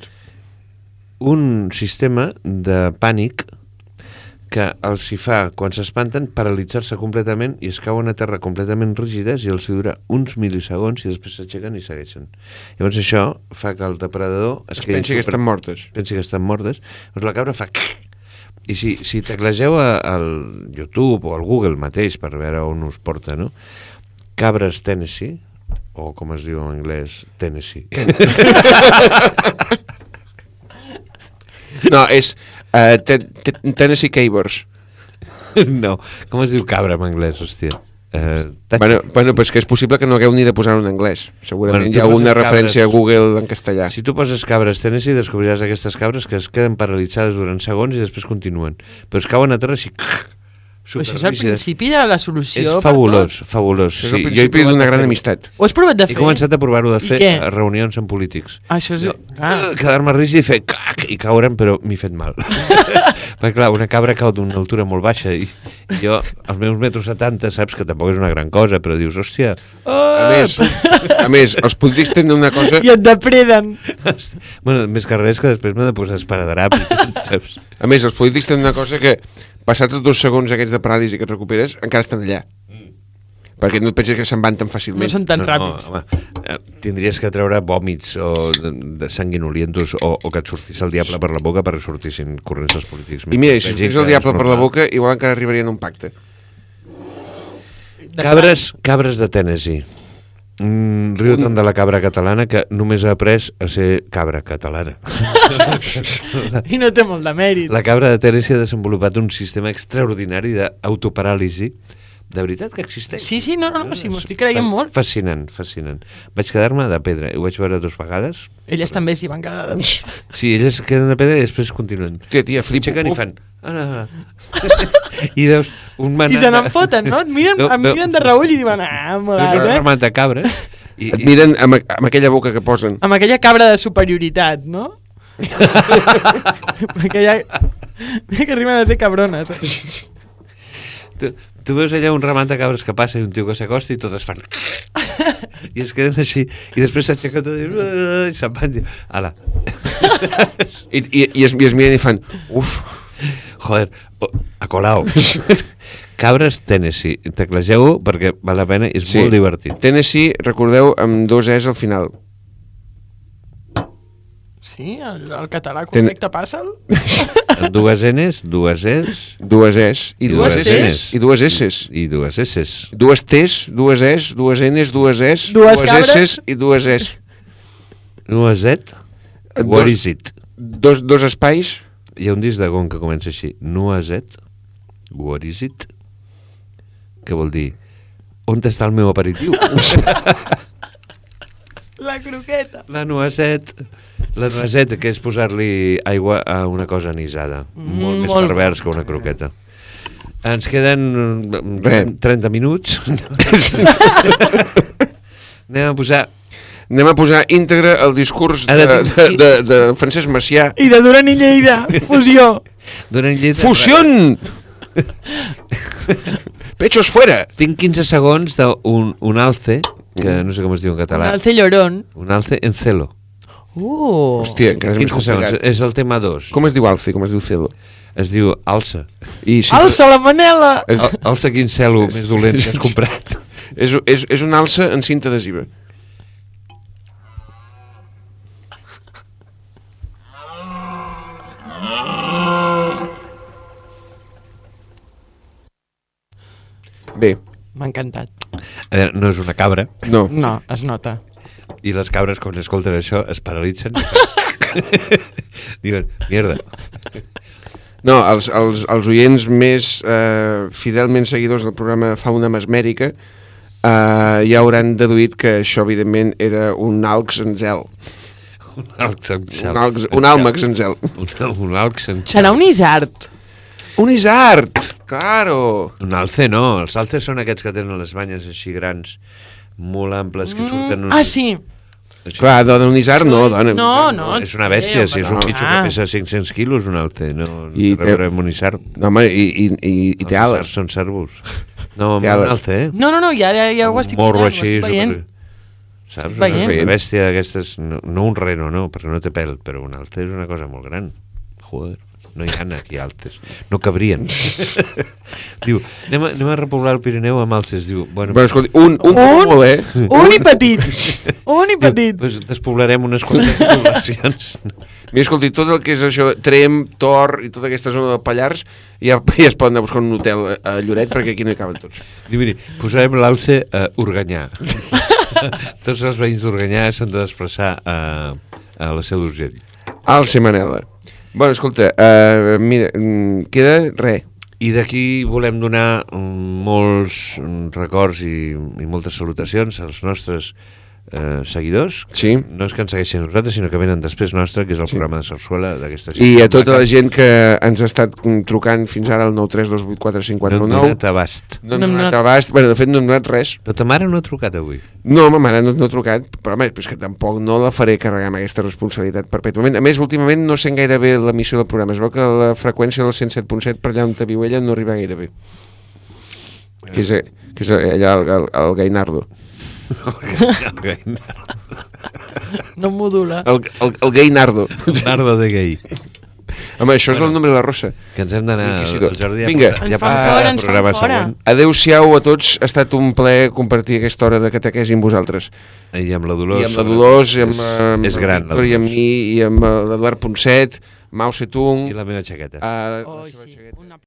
un sistema de pànic que els hi fa, quan s'espanten, paralitzar-se completament i es cauen a terra completament rígides i els hi dura uns milisegons i després s'aixequen i segueixen. Llavors això fa que el depredador Es pensi que estan mortes. pensi que estan mortes, doncs la cabra fa... I si teclegeu al YouTube o al Google mateix per veure on us porta, no? Cabres Tennessee, o com es diu en anglès, Tennessee. No, és Tennessee Cabers. No, com es diu cabra en anglès, hòstia? Bueno, però és que és possible que no hagueu ni de posar-ho en anglès. Segurament Bueno, hi ha tu una poses referència a cabres. Google en castellà. Si tu poses cabres Tennessee, descobriràs aquestes cabres que es queden paralitzades durant segons i després continuen. Però es cauen a terra així... Però això és el principi de la solució. És per fabulós, fabulós. És el jo he principi provat d'una de gran fer-ho. amistat. tot. Ho has provat de He fer? començat a provar-ho de I fer què? a reunions amb polítics. Això és... Quedar-me rígid i fer cac i caure'm, però m'he fet mal. Perquè clar, una cabra cau d'una altura molt baixa i jo, als meus 1,70 m, saps que tampoc és una gran cosa, però dius, hòstia... A més, els polítics tenen una cosa... I et depreden. Bueno, més que res que després m'he de posar esparadrap, saps? A més, els polítics tenen una cosa que, passats els 2 segons aquests de paràlisi que et recuperes, encara estan allà. Perquè no et penses que se'n van tan fàcilment. No són tan ràpids. home, tindries que treure vòmits o de sanguinolientos o que et sortís el diable per la boca perquè sortissin corrents els polítics. I mira, si sortís el diable per la boca, igual encara arribarien a un pacte. Cabres de Tennessee. Riu-te'n de la cabra catalana que només ha après a ser cabra catalana. I no té molt de mèrit. La cabra de Tennessee ha desenvolupat un sistema extraordinari d'autoparàlisi. De veritat que existeix. Sí, no, sí, m'ho estic creient molt. Fascinant. Vaig quedar-me de pedra. Ho vaig veure 2 vegades. Elles també s'hi van quedar. Sí, elles queden de pedra i després continuen. Tia, flipo. Aixequen i fan... I veus un manat... I se n'en foten, no? Et miren de reull i diuen, molat, un ramat de cabres. Et miren amb aquella boca que posen. Amb aquella cabra de superioritat, no? aquella... que arriben a ser cabrones. Tu veus allà un ramat de cabres que passa i un tio que s'acosta i totes fan... I es queden així. I després s'aixeca tot i se'n van. Ala. I es miren i fan... Uf. Joder, a colao. Cabres Tennessee. Teclegeu-ho perquè val la pena i és molt divertit. Tennessee, recordeu, amb 2 es al final. Sí, el català correcte passa'l. Amb 2 N's, 2 Es... 2 es i 2 dues S's. I 2 S's. I 2 S's. 2 T's, 2 es, 2 N's, 2 es, Dues 2 cabres. S's i 2 es. No és it? Dos- What is it? dos espais. Hi ha un disc de Gong que comença així. Noisette, what is it? Que vol dir, on està el meu aperitiu? La croqueta. La noisette, que és posar-li aigua a una cosa anisada. Molt més molt pervers que una croqueta. Ens queden 30 minuts. Anem a posar íntegre el discurs de Francesc Macià. I de Duran i Lleida, fusió. Duran i Lleida. Fusión! Pechos fuera! Tinc 15 segons d'un alce, que no sé com es diu en català. Un alce llorón. Un alce en celo. Hòstia, encara és més 15 segons, complicat. és el tema 2. Com es diu alce, com es diu celo? Es diu alça. I si Alça la Manela! Alça quin celo més dolent que has comprat. És un alça en cinta adhesiva. Bé. M'ha encantat. A veure, no és una cabra. No. No, es nota. I les cabres, quan escolten això, es paralitzen. Diuen, mierda. No, els oients més fidelment seguidors del programa Fauna Mesmèrica ja hauran deduït que això, evidentment, era un alx en zel. Un alx en zel. Un àlmax en zel. Un alx en zel. Serà un isart. Un isart, claro. Un alce no, els alces són aquests que tenen les banyes així grans, molt amples, que surten... Ah, sí. Així. Clar, un isart no, dona. No. És una bèstia, si és un bitxo que pesa 500 quilos, un alce, no rebrem un isart. No, home, i té ales. Els isarts són cérvols. No, Té un ales. alce, No, ja ho estic morro veient, així, ho estic veient. saps? veient. Una bèstia d'aquestes, no un reno, no, perquè no té pèl, però un alce és una cosa molt gran. Joder. No hi ha aquí altes, no cabrien. Diu, anem a repoblar el Pirineu amb alces. Diu, bueno, escolti, un molt bé. Un i petit. Un i petit. Pues despoblarem unes quantes poblacions. Mira, escolti, tot el que és això, Trem, Tor i tota aquesta zona del Pallars, ja es poden anar a buscar un hotel a Lloret, perquè aquí no hi caben tots. Diu, miri, posarem l'alce a Organyà. Tots els veïns d'Organyà s'han de desplaçar a la Seu d'Urgell. Alce Manela. Bueno, escolta, mira, queda res. I d'aquí volem donar molts records i moltes salutacions als nostres seguidors. Sí. No és que ens segueixin nosaltres, sinó que venen després nostre, que és el programa de Sarsuela d'aquesta ciutat. I a tota la gent que ens ha estat trucant fins ara al 932845419. No hem donat abast. No hem donat abast. Bueno, de fet no hem donat res. Però ta mare no ha trucat avui. No, ma mare no ha trucat, però home, és que tampoc no la faré carregar amb aquesta responsabilitat perpètuament. A més, últimament no sent gaire bé l'emissió del programa. Es veu que la freqüència del 107.7 per allà on viu ella no arriba gaire bé. Que és allà el Gainardo. No modula. El Gainardo. Nardo de gay. Home, això és el nombre de la rossa. Que ens hem d'anar al jardí. Vinga. Ens fan fora. Adéu-siau a tots. Ha estat un plaer compartir aquesta hora de catequesi amb vosaltres. I amb la Dolors. I amb la Dolors, i amb és gran, Víctor, i amb mi, i amb l'Eduard Ponset, Mao Zedong. I la meva xaqueta. Oh, sí.